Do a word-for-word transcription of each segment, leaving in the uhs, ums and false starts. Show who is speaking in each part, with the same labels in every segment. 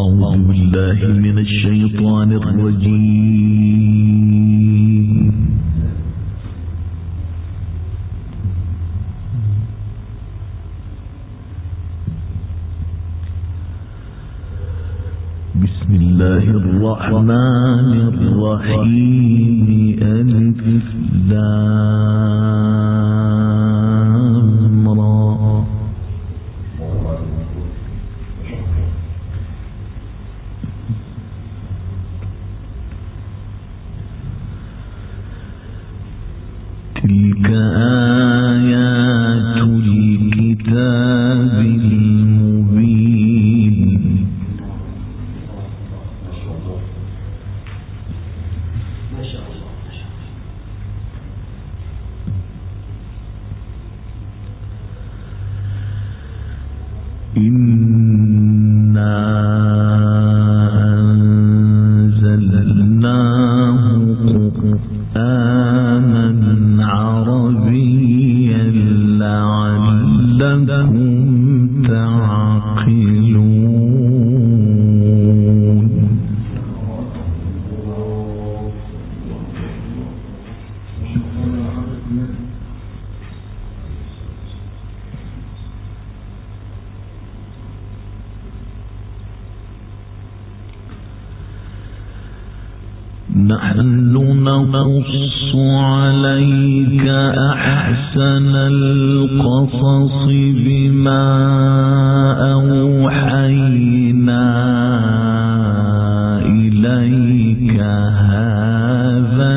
Speaker 1: أعوذ بالله من الشيطان الرجيم. بسم الله الرحمن الرحيم. ألف لام را. تلك آيات الكتاب المبين. إنا أنزلناه قرآنا عربيا لعلكم تعقلون. نحن نقص عليك أحسن القصص بما أوحينا إليك هذا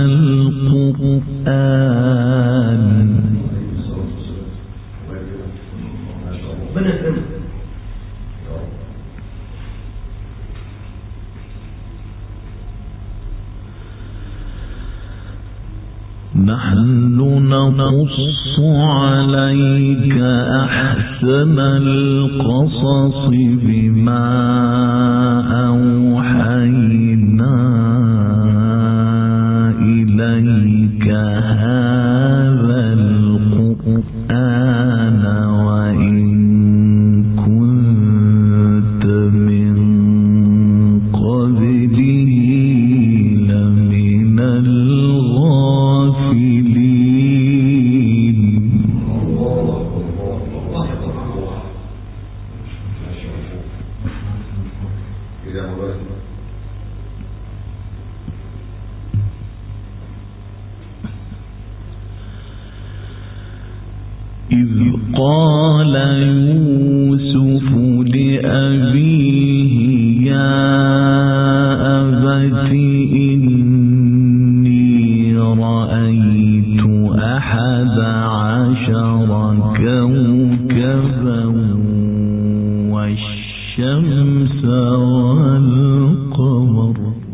Speaker 1: القرآن. نحن نقص عليك أحسن القصص بما أوحينا إليك هذا القرآن وإن كنت من قبله لمن الغافلين. إذ قال يوسف لأبيه يا أبت إني رأيت أحد عشر كوكبا والشمس والقمر.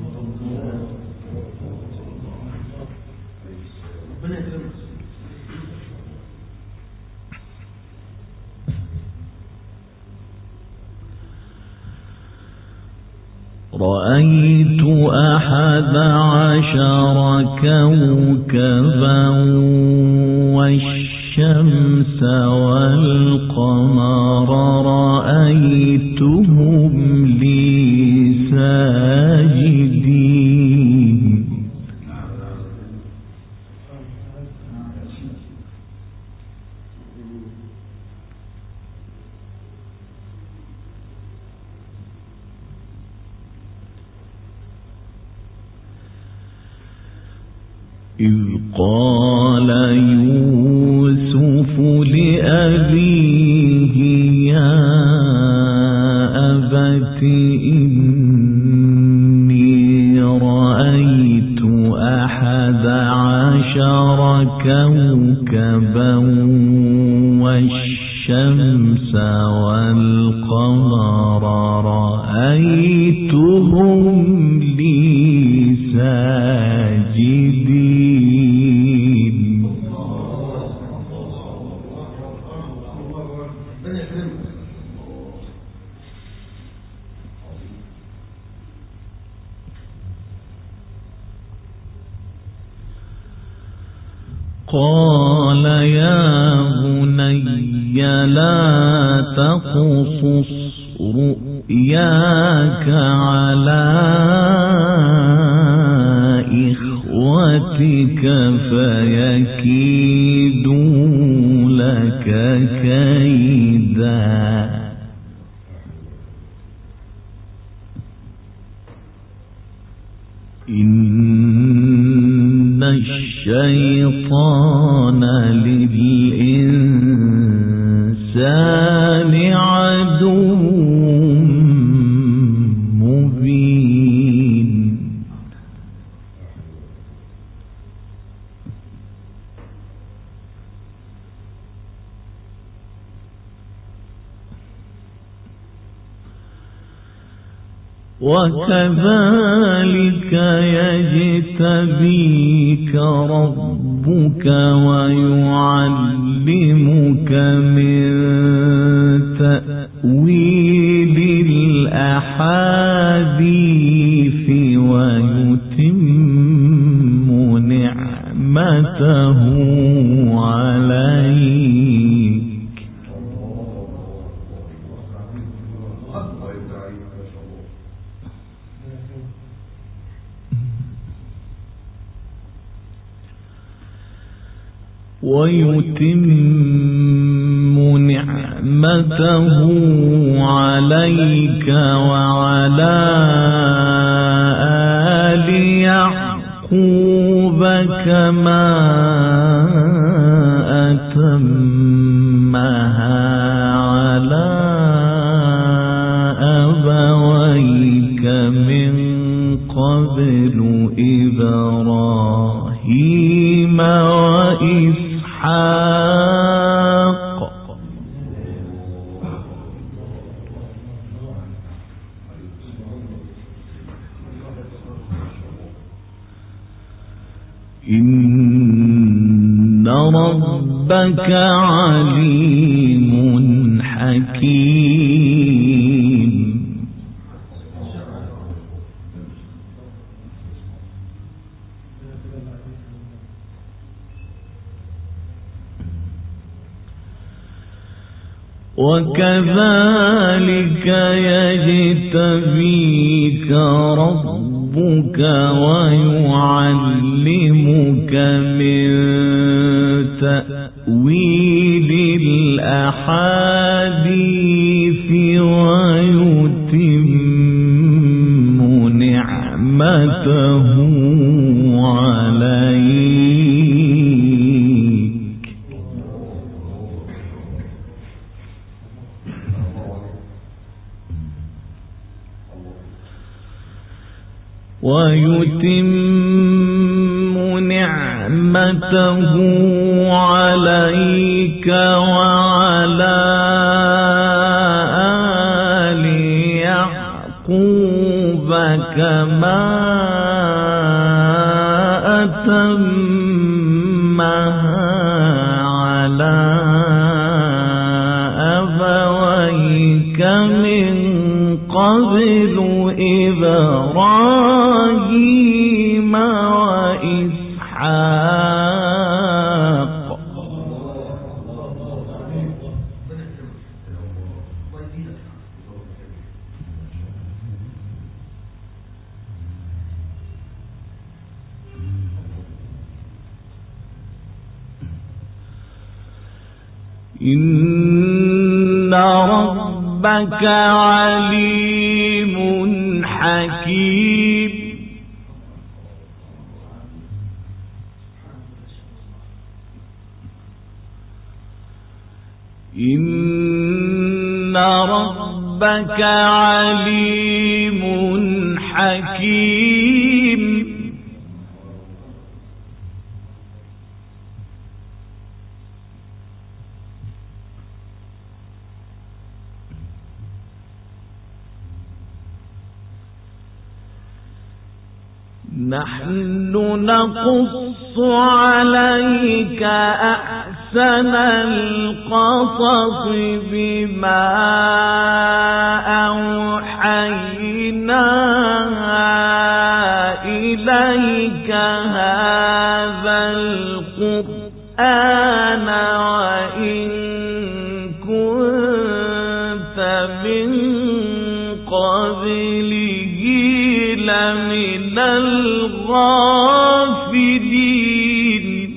Speaker 1: رأيت أحد عشر كوكبا والشمس والقمر رأيتهم لي ساجدين. إذ قال يوسف لأبيه يا أبت إني رأيت أحد عشر كوكبا والشمس والقمر رأيتهم لي ساجدين. قال يا بني لا تقصص رؤياك رؤياك على إخوتك فيكيدوا لك كيدا إن الشيطان للإنسان عدو مبين وكذلك يجتبيك ربك ويعلمك من تأويل الأحاديث ويتم نعمته عليك ويتم نعمته عليك وعلى آل يعقوب كما أتمها على أبويك من قبل إبراهيم وإسحاق إن ربك عليم حكيم وكذلك يجتبيك ربك ويعلمك من تأويل الأحاديث ويتم نعمته عليك ويتم نعمته عليك وعلى آل يعقوب كما أتمها على أبويك من قبل إبراهيم وإسحاق إن ربك عليم حكيم إن ربك عليم حكيم نحن نقص عليك أحسن القصص بما أوحينا إليك هذا القرآن وإن كنت من قبله لمن الغافلين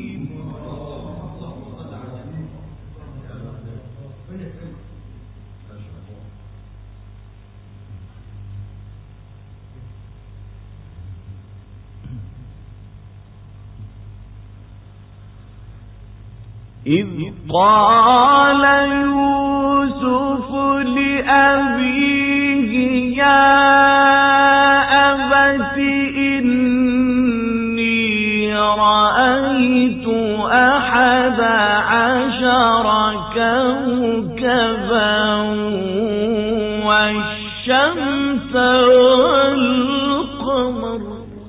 Speaker 1: إذ قال يوسف لأبيه يا أبت إني رأيت أحد عشر كوكبا والشمس والقمر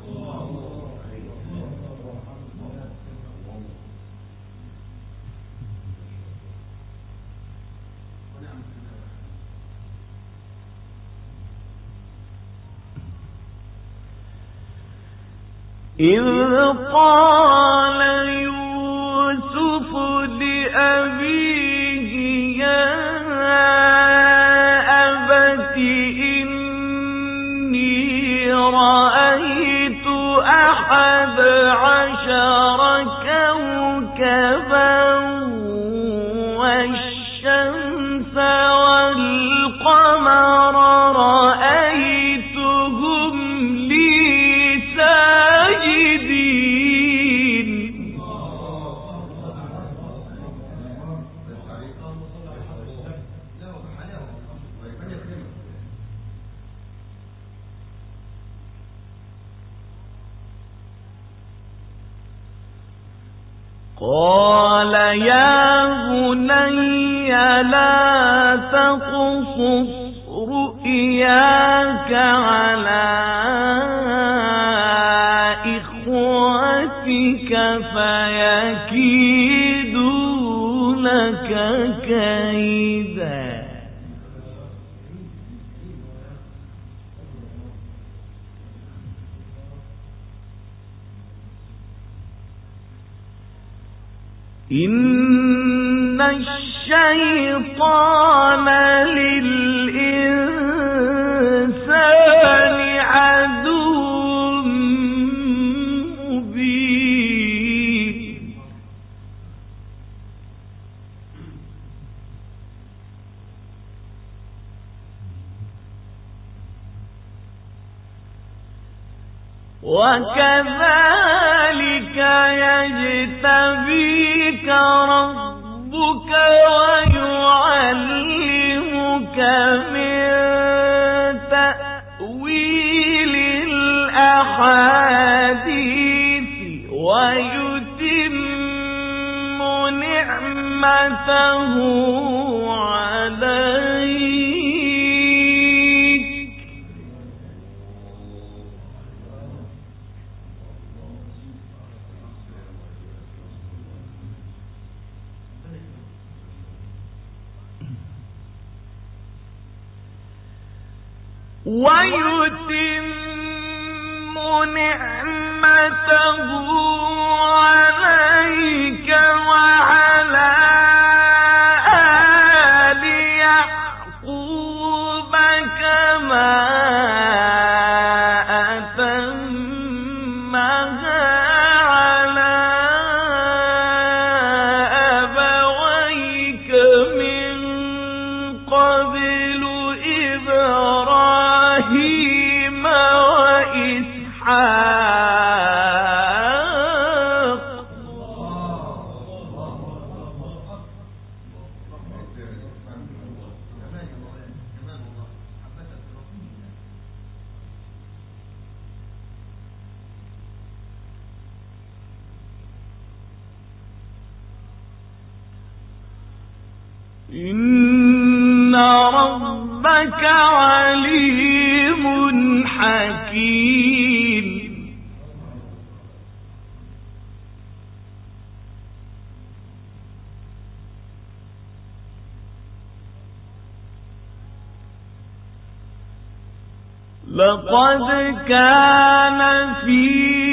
Speaker 1: إذ قال يوسف لأبيه يا أبت إني رأيت أحد عشر كوكبا والشمس والقمر رأيتهم لي ساجدين قال يا بني لا تقصص رؤياك على إخوتك فيكيدوا لك كيدا إن الشيطان للإنسان عدو مبين وكذلك يجتبيك ربك ويعلمك من تأويل الأحاديث ويتم نعمته عليك ويتم نعمته عليك وعلى آل يعقوب كما أتمها على أبويك من قبل إبراهيم وإسحاق إن ربك عليم حكيم لقد كان في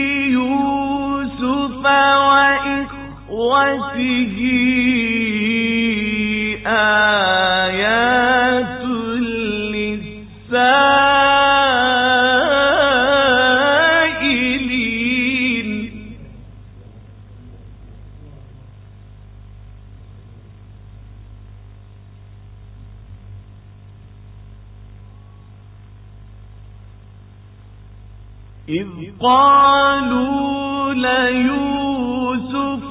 Speaker 1: يوسف وإخوته آيات للسائلين إذ قالوا ليوسف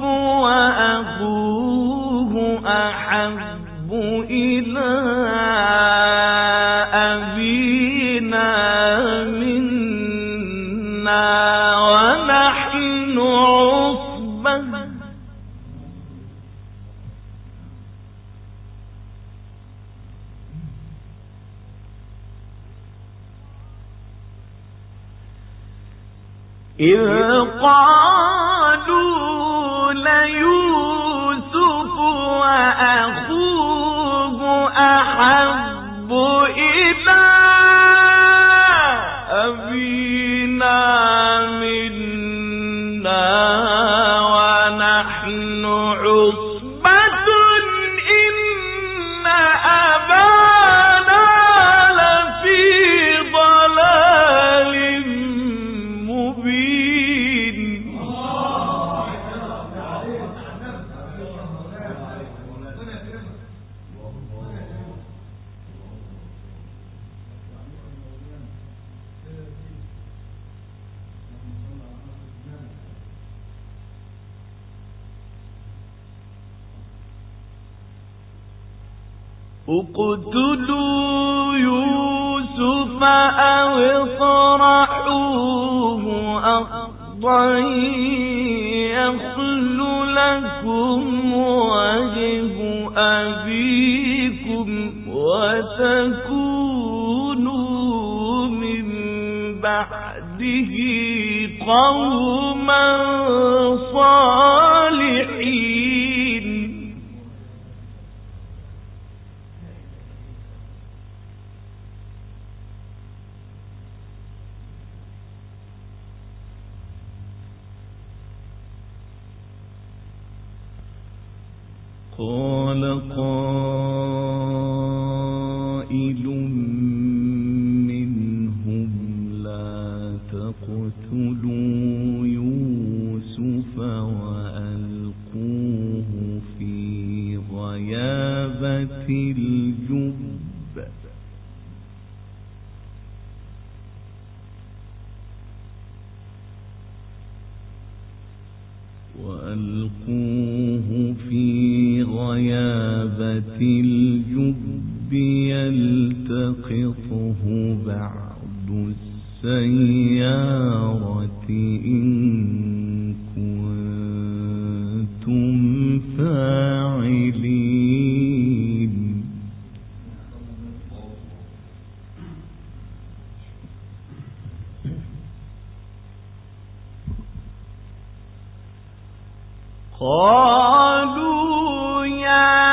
Speaker 1: وأخوه أحب إلى أبينا منا ونحن عصبة إذ قالوا ليوسف وأخوه أحب إلى أبينا منا ونحن عصبة إن أبانا لفي ضلال مبين. اقتلوا يوسف أو اطرحوه أرضا يخل لكم وجه أبيكم وتكونوا من بعده قوما صالحين. قال قائل منهم لا تقتلوا يوسف وألقوه في غيابة الجب وألقوه في غيابة الجب يلتقطه بعض السيارة إن كنتم فاعلين. قالوا يا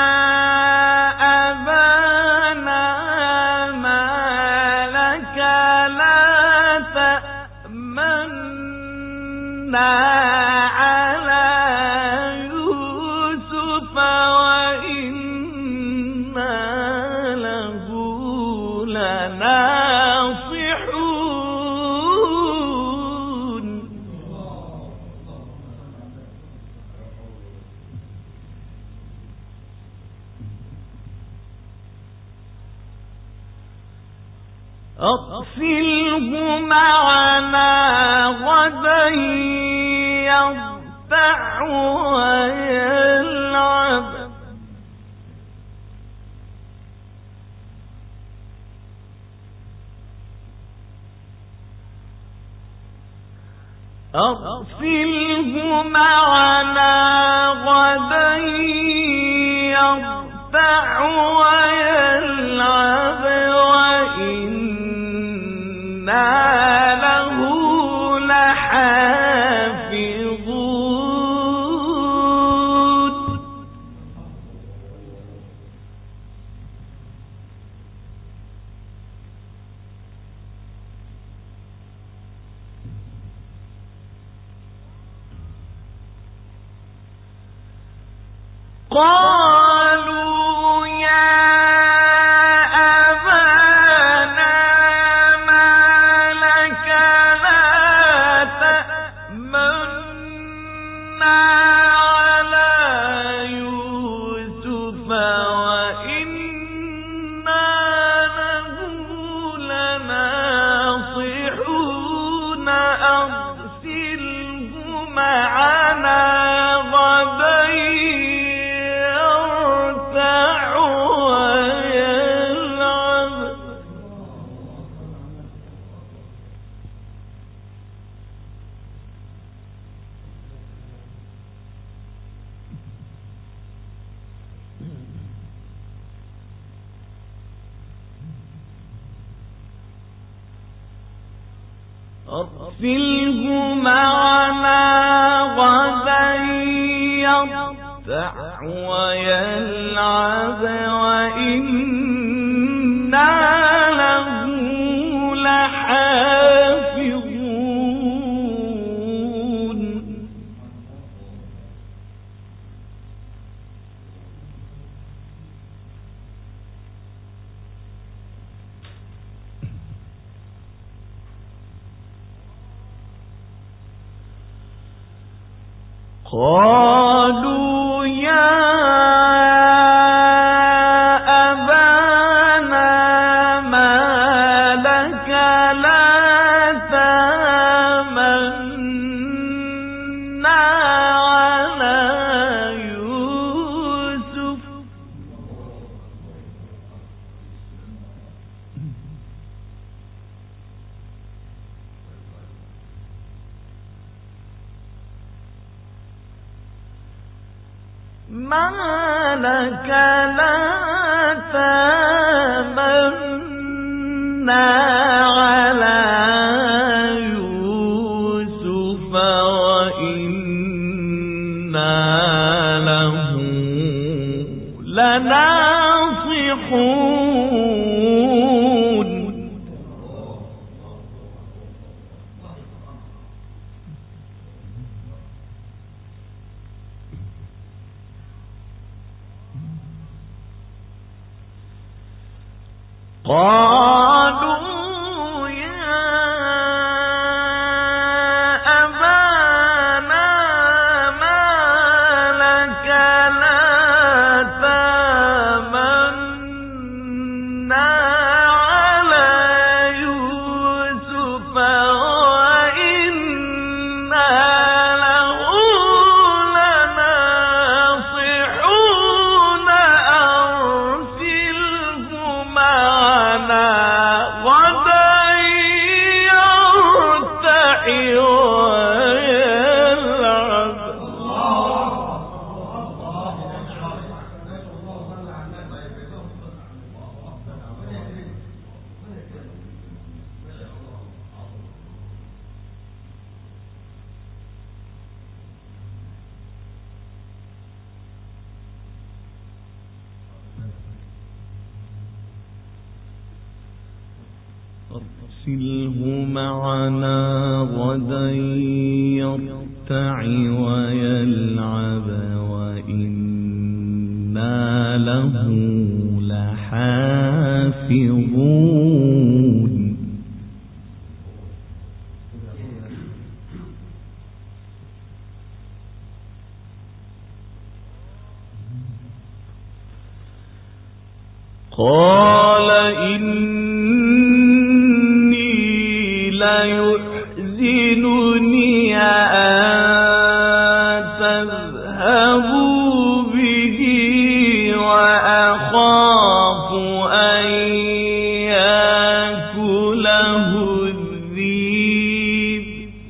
Speaker 1: أبانا ما لك لا تأمنا على يوسف وإنا له لناصحون. أرسله معنا غدا يرتع ويلعب أرسله معنا غدا يرتع ويلعب وإنا له لحافظون. قالوا يا أبانا ما لك لا تأمنا على يوسف وإنا له لناصحون أرسله معنا غدا يرتع ويلعب وإنا له لحافظون. قالوا يا أبانا ما لك لا تأمنا على يوسف ما لك لا تأمنا على يوسف وإنا له لناصحون. قالوا يا أبانا ما لك لا تأمنا على يوسف وإنا له لناصحون. أرسله معنا غدا يرتع ويلعب. أرسله معنا غدا يرتع ويلعب وإنا له لحافظون. قال إني ليحزنني أن تذهبوا به وأخاف أن يأكله الذئب.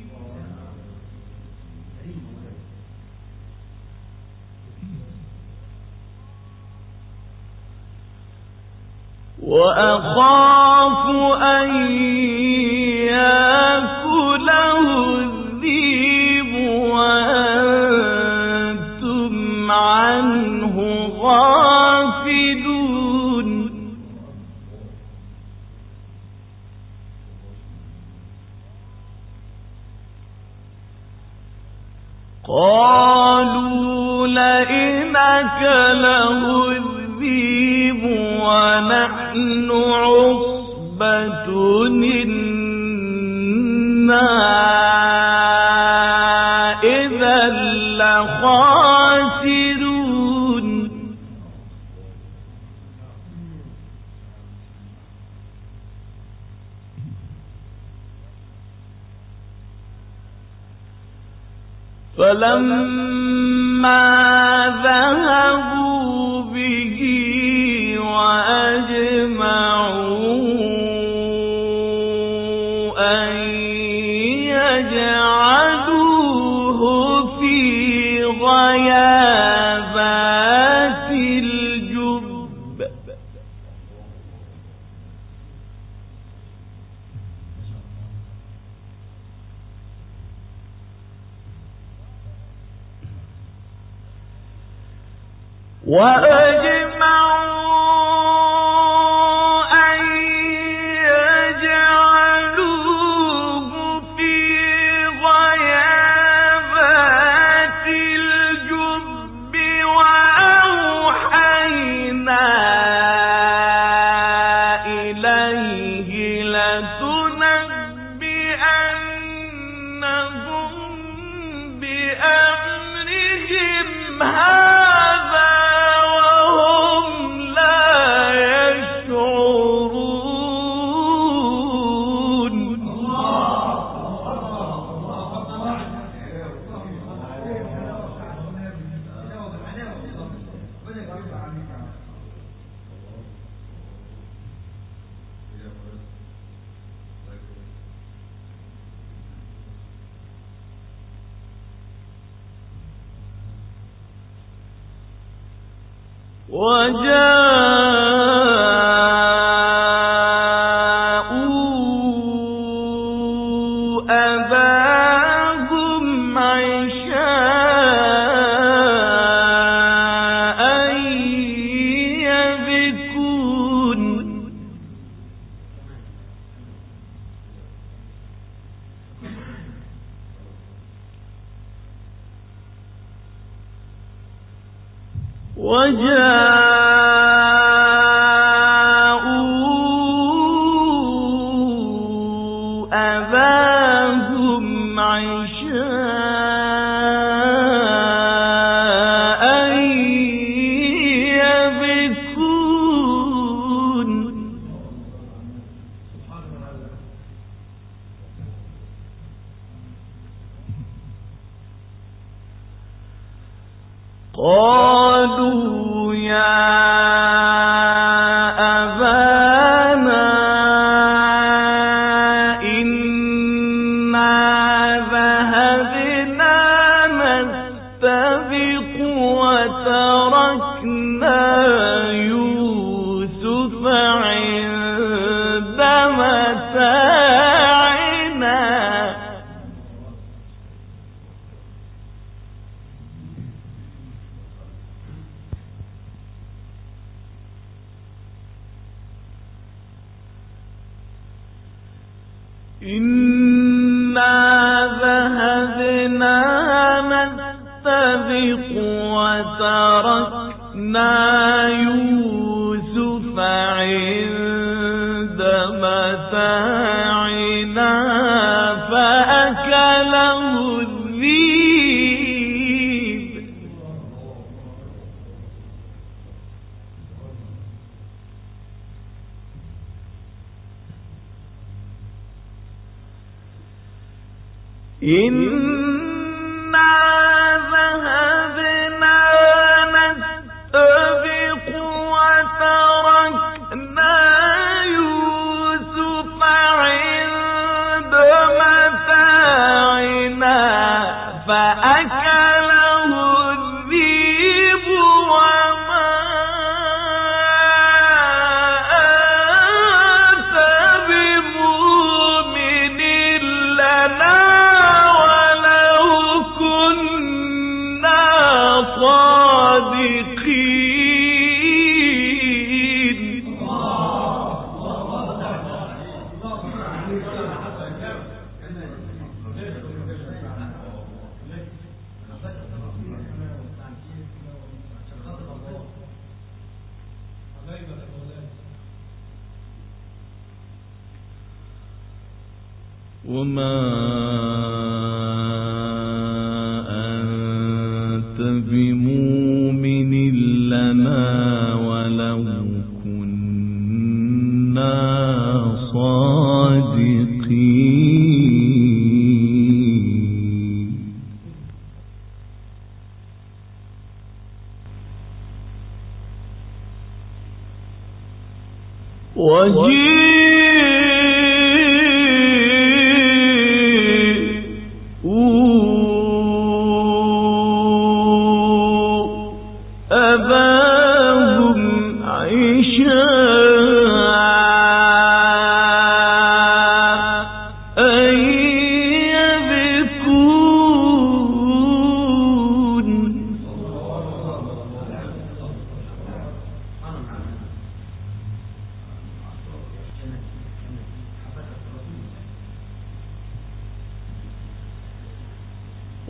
Speaker 1: وأخاف أن يأكله الذئب وأنتم عنه غافلون. قالوا لئن أكله الذئب ونحن عصبة إنا إذا لخاسرون. فلما ذهبوا به وأجمعوا أن يجعلوه في غيابات الجب قالوا يا أبانا إنا ذهبنا نستبق وتركنا يوسف عند متاعنا إنا ذهبنا نستبق وتركنا يوسف عند متاعنا فأكله الذئب إنا ذهبنا نستبق وتركنا يوسف عند متاعنا فأكله الذئب وما أنت بمؤمن لنا صادقين. وما أنت بمؤمن لنا ولو كنا صادقين. وجيء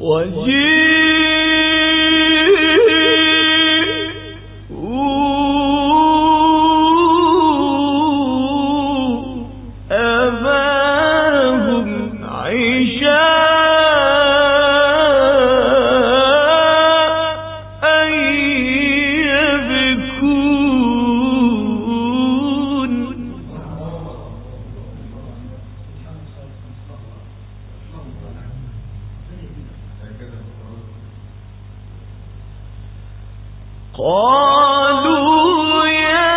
Speaker 1: قالوا يا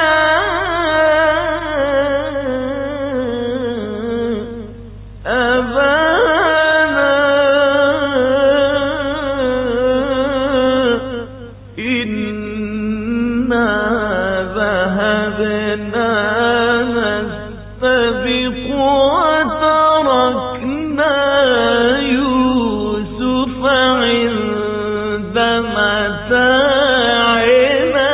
Speaker 1: أبانا إنا ذهبنا نستبق وتركنا يوسف عند متاعنا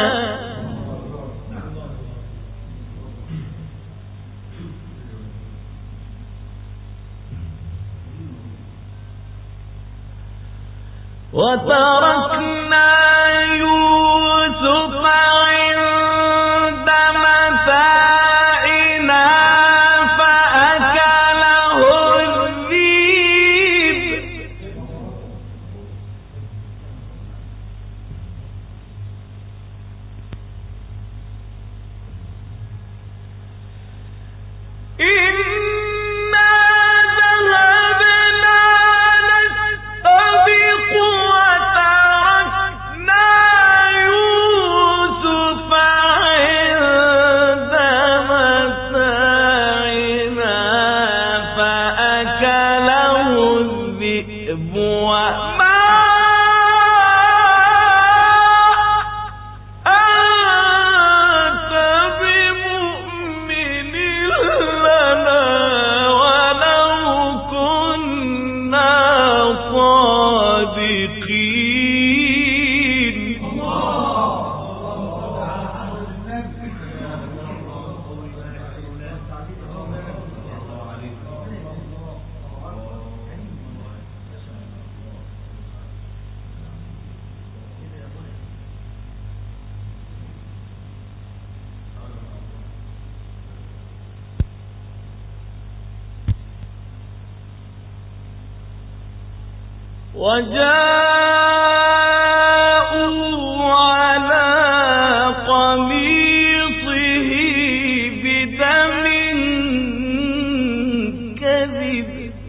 Speaker 1: وتركنا يوسف عند متاعنا فأكله الذئب إنا ذهبنا نستبق وتركنا يوسف عند متاعنا فأكله الذئب وما أنت بمؤمن لنا ولو كنا صادقين. وجاءوا على قميصه بدم كذب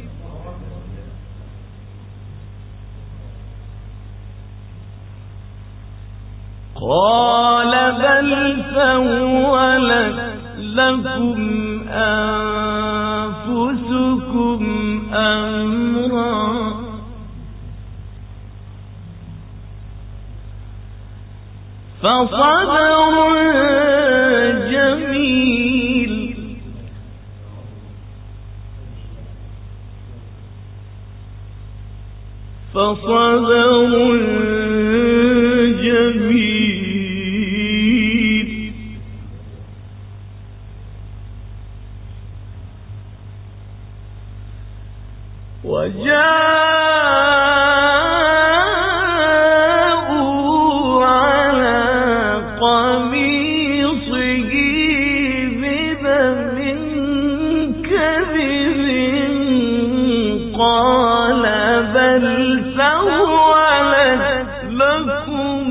Speaker 1: قال بل سولت لكم أنفسكم أمرا فصبر جميل فصبر جميل وجاءوا على قميصه بدم كذب قال بل سولت لكم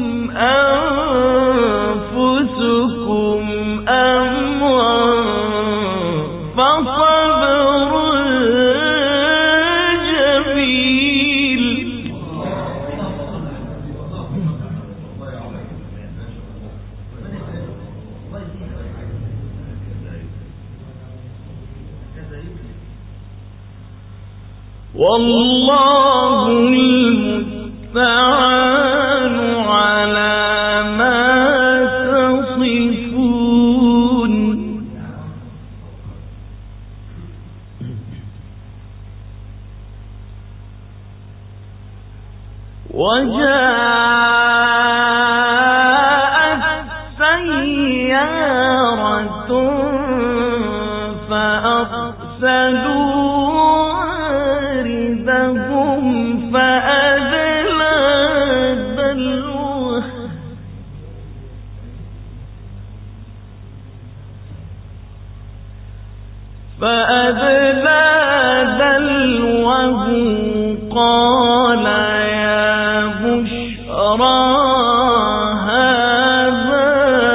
Speaker 1: أنفسكم أمرا فصبر جميل والله المستعان على ما تصفون. وجاءت سيارة فأرسلوا واردهم فأ فأدلى دلوه قال يا بشرى هذا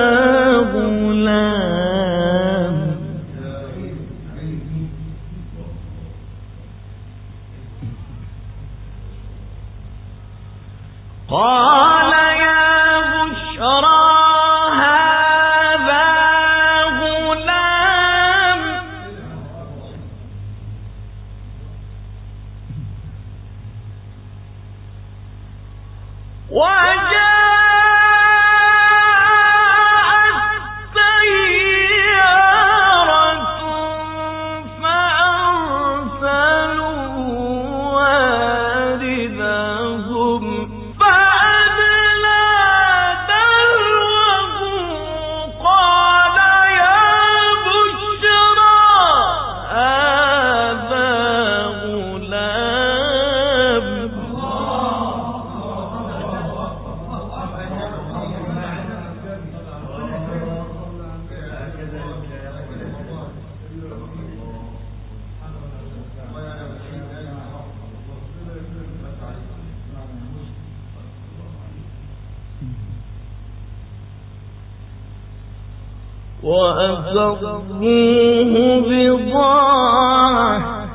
Speaker 1: غلام قال يا بشرى هذا غلام وجاءت سيارة فأرسلوا واردهم فأدلى دلوه قال يا بشرى هذا غلام وأسروه بضاعة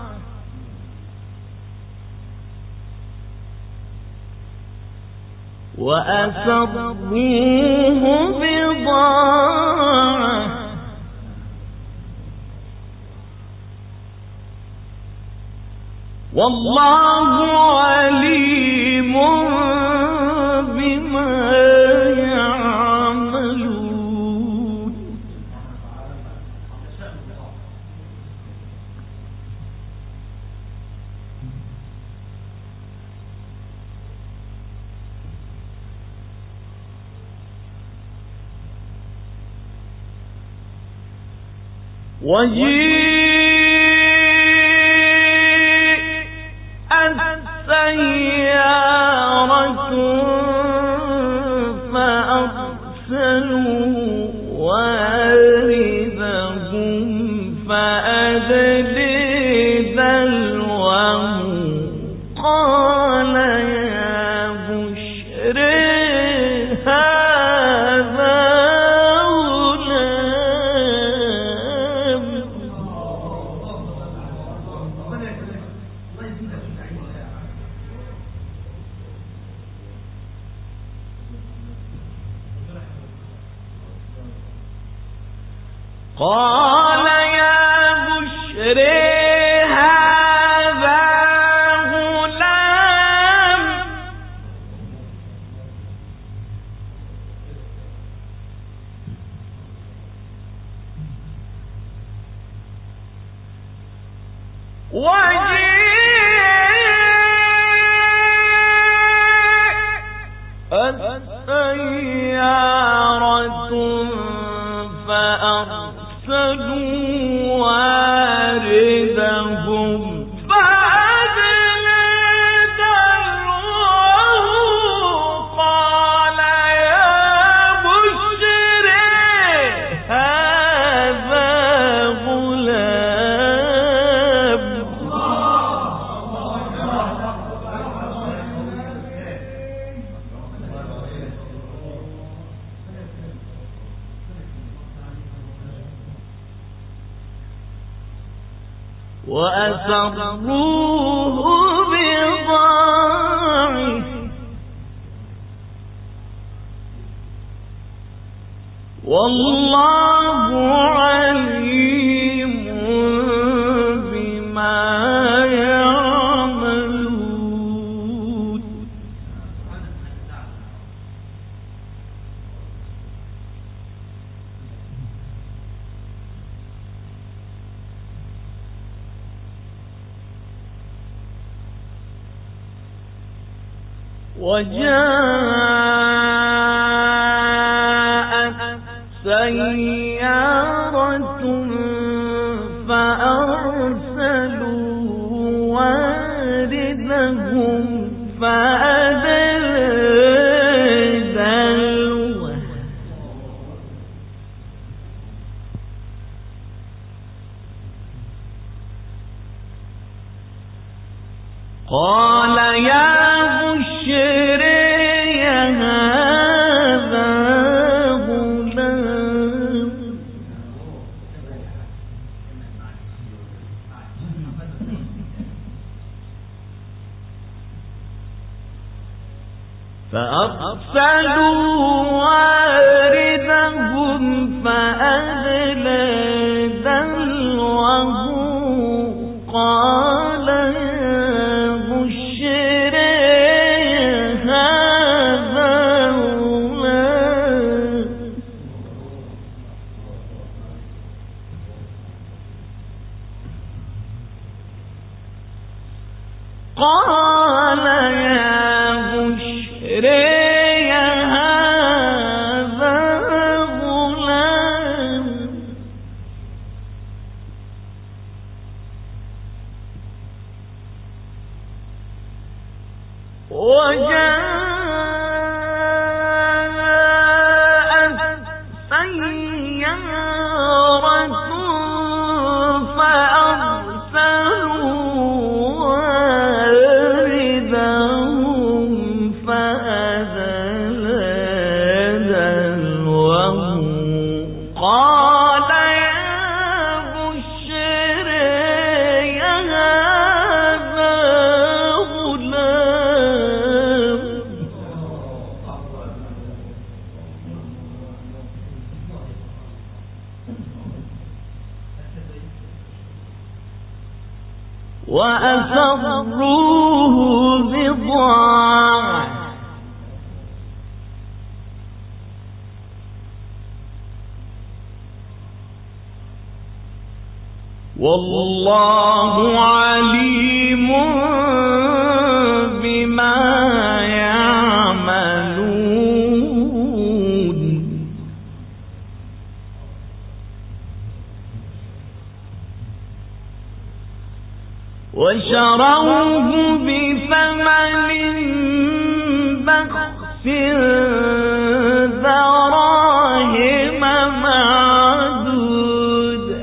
Speaker 1: وأسروه بضاعة والله عليم بما يعملون وجيءت سيارة فأرسلوا واردهم فأدلى دلوه قال يا بشرى هذا غلام قال يا بشرى هذا غلام وجيءت سيارة فأرسلوا واردهم فأدلى دلوه قال يا بشرى هذا غلام وأسروه بضاعة والله عليم بما يعملون وجاءت سيارة فأرسلوا واردهم فأدلى دلوه قال يا بشري هذا غلام فأرسلوا واردهم فأدلى دلوه قال يا بشرى هذا غلام قال يا بشرى وجاءت سيارة فأرسلوا واردهم فأدلى دلوه قال يا بشرى هذا غلام وأسروه بضاعة والله عليم بما يعملون وشروه بثمن بخس دراهم معدودة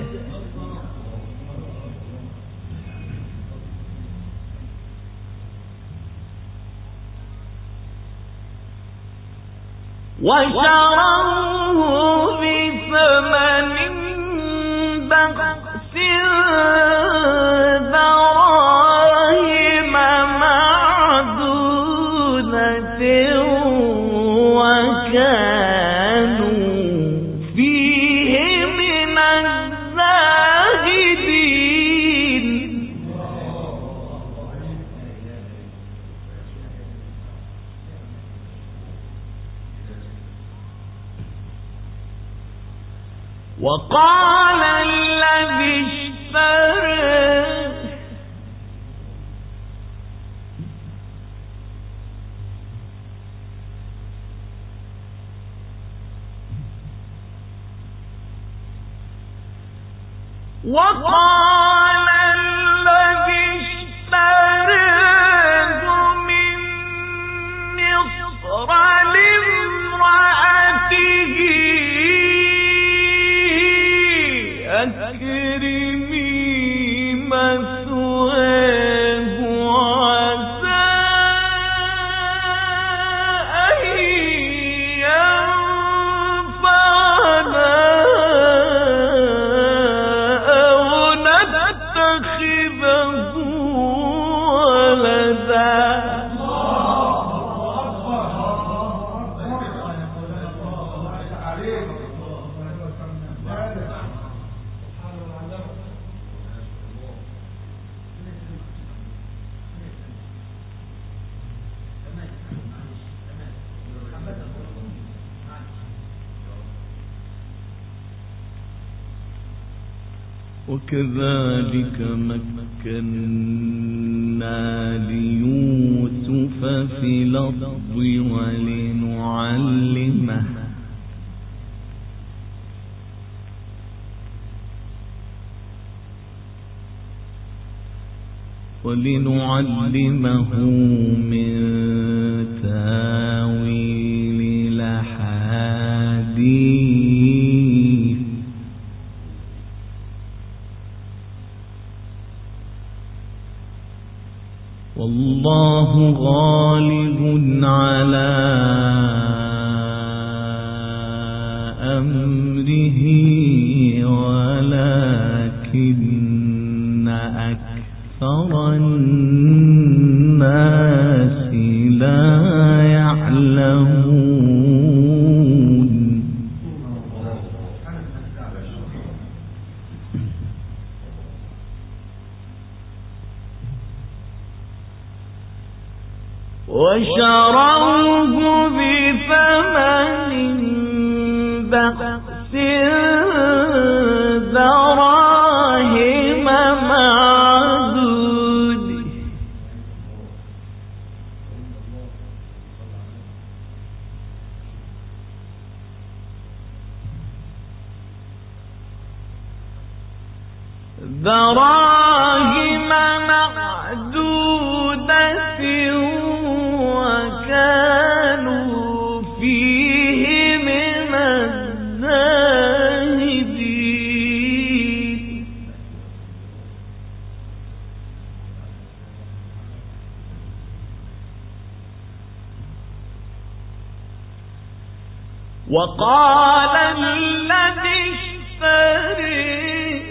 Speaker 1: وشروه بثمن بخس دراهم معدودة وكانوا فيه من الزاهدين وقال الذي اشتراه وقال الذي اشتراه من مصر لامرأته أكرمي مثواه عسى أن ينفعنا أو نتخذه ولدا وكذلك مكنا ليوسف في الأرض ولنعلمه ولنعلمه من تاويل الأحاديث والله والله غالب على أمره ولكن أكثر الناس لا يعلمون. وشروه بثمن بخس دراهم معدود دراهم معدودة وكانوا فيه من الزاهدين. وقال الذي اشتريه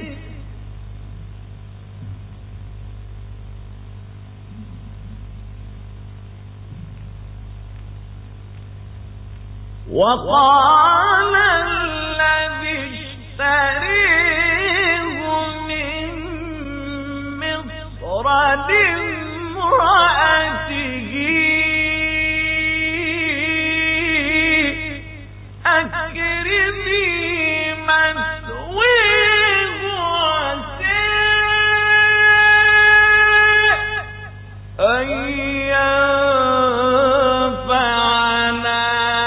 Speaker 1: وقال الذي اشتريه من مصر لامرأته أكرمي مثويه وعسى أن ينفعنا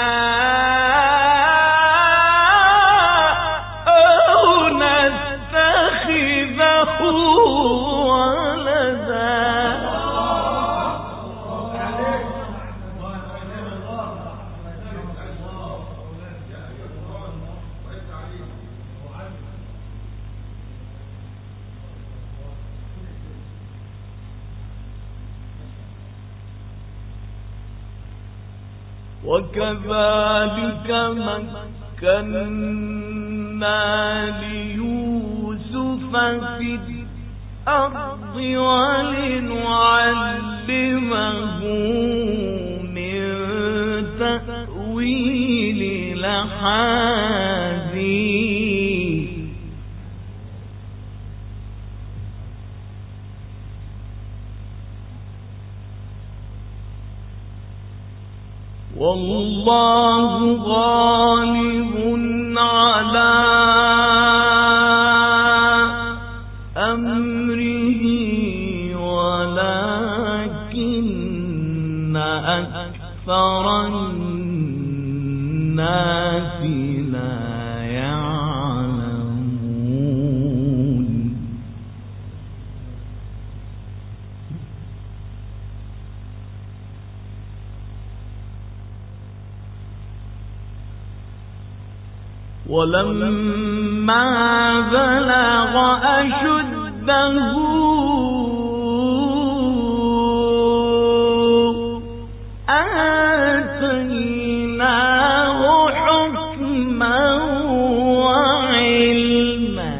Speaker 1: وكذلك مكنا ليوسف في الأرض ولنعلمه من تأويل الأحاديث والله غالب على أمره ولكن أكثر الناس لا يعلمون. ولما بلغ أشده آتيناه حكما وعلما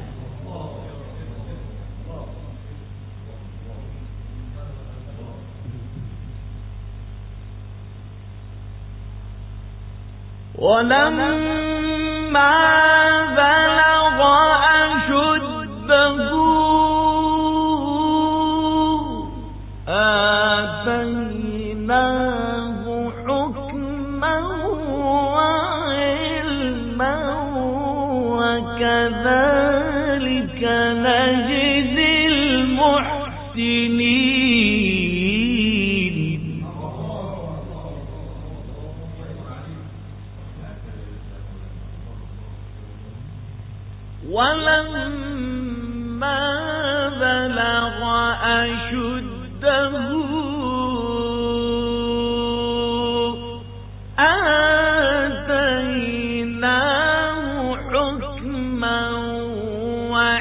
Speaker 1: ولما بلغ أشده آتيناه حكما وعلما وكذلك نجزي المحسنين. ولما بلغ أشده آتيناه حكما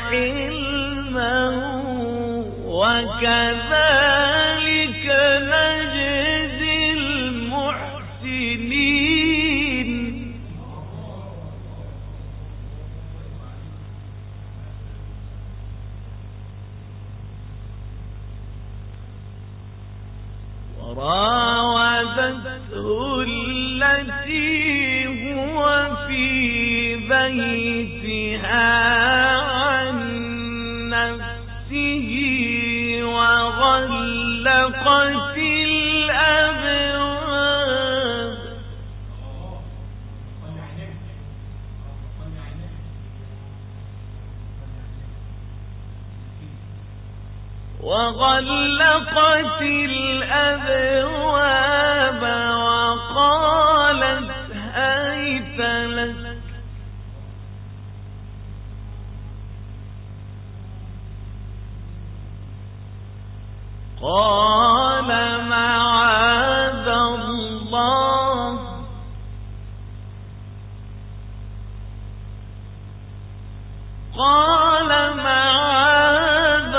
Speaker 1: وعلما وكذلك بيتها عن نفسه وغلقت الأبواب وغلقت الأبواب وقالت هيت لك قال معاذ الله قال معاذ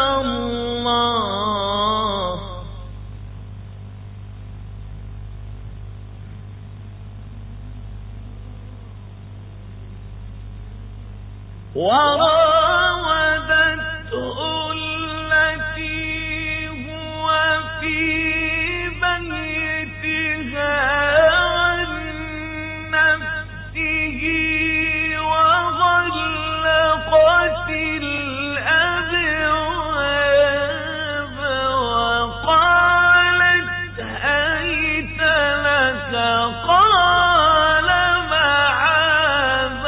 Speaker 1: الله وراودته التي هو في بيتها عن نفسه وغلقت الأبواب وقالت هيت لك قال معاذ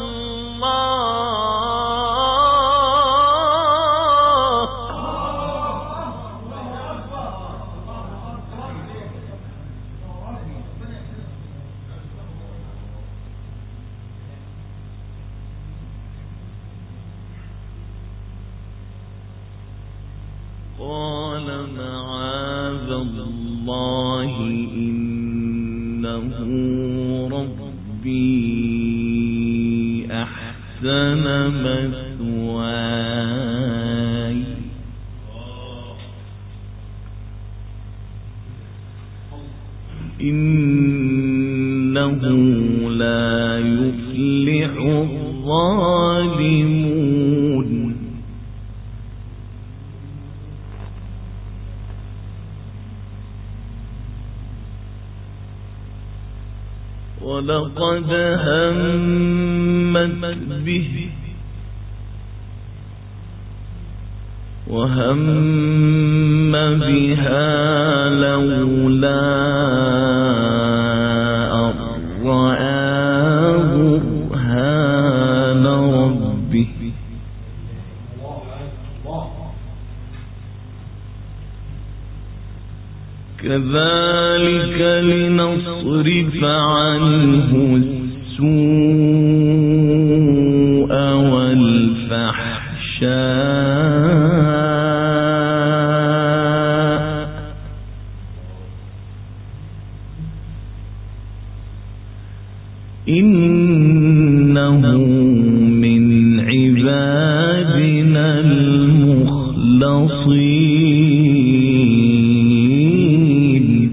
Speaker 1: الله قال معاذ الله إنه ربي أحسن مثواي إنه لا يفلح الظالمون ولقد همت به وهم بها لولا أن رأى برهان ربه كذلك لنصرف عنه السوء والفحشاء إنه من عبادنا المخلصين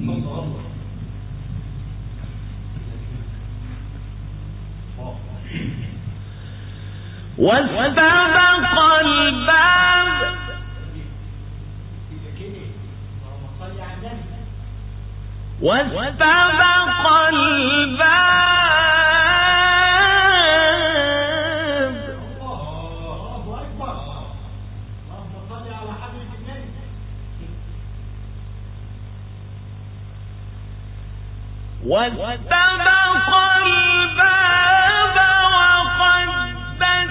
Speaker 1: واستبق الباب واستبق الباب واستبق الباب وقدت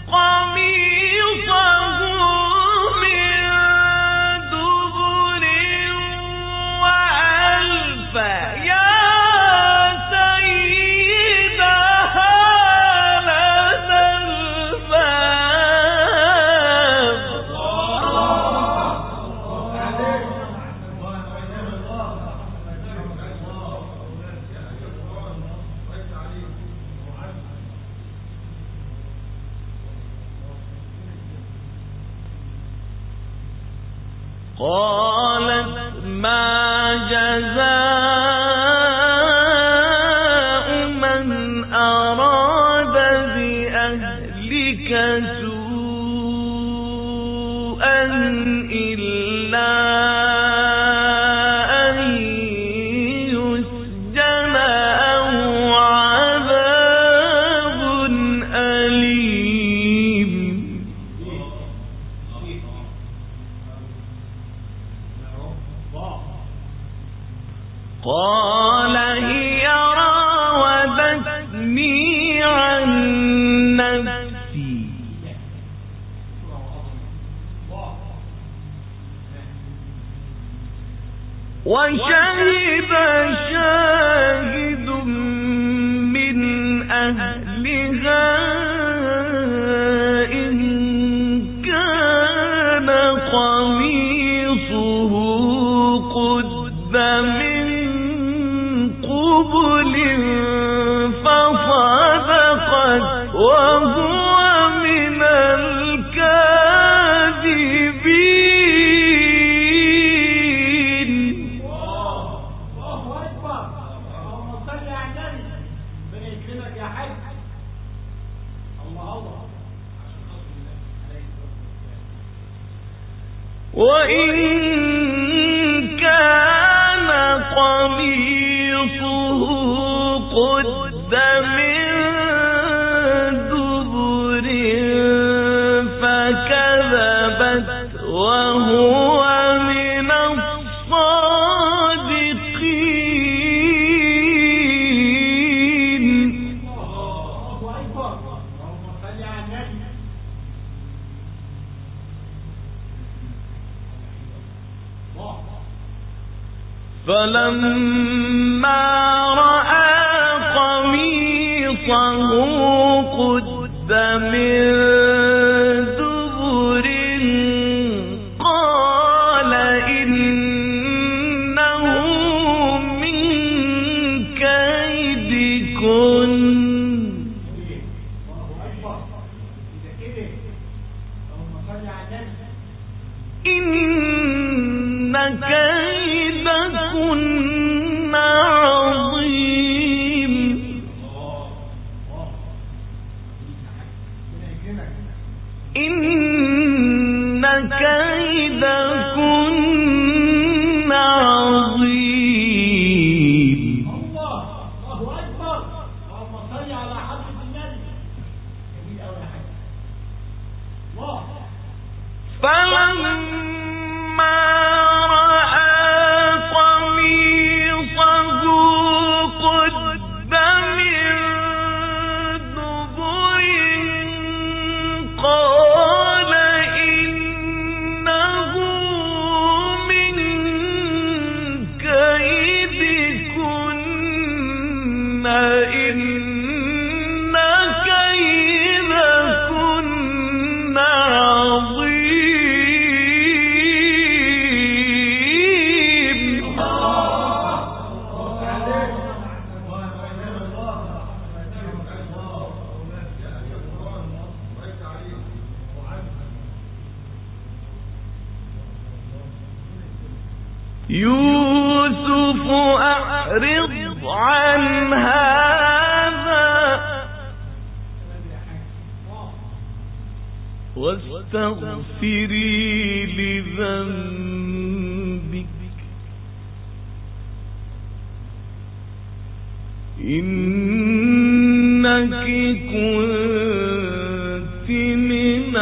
Speaker 1: قميصه من دبر وألف يا سيدها لدى الباب قالت ما جزاء من أراد بأهلك سوءا إلا أن يسجن أو عذاب وشهد شاهد من أهلها إن كان قميصه قد من قبل فصدقت وهو من الكاذبين. الله أكبر. اللهم صل على النبي. ربنا يكرمك يا حاج. الله الله. وإن كان قميصه قد من دبر فكذبت وهو من الصادقين. الله أكبر. اللهم صل على النبي. فلما رأى قميصه قد من دبر قال إنه من كيدكن إن كيدكن عظيم. إن كيدكن عظيم. الله أكبر. اللهم صل على حضرة النبي. جميل أوي يا حاج. الله. فلما يوسف أعرض عن هذا واستغفري لذنبك إنك كنت من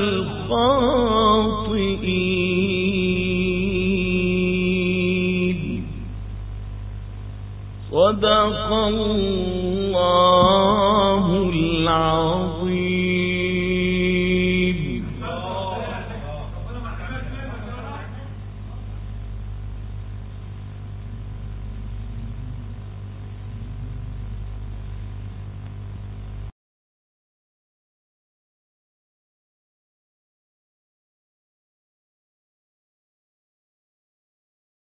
Speaker 1: الخاطئين. صدق الله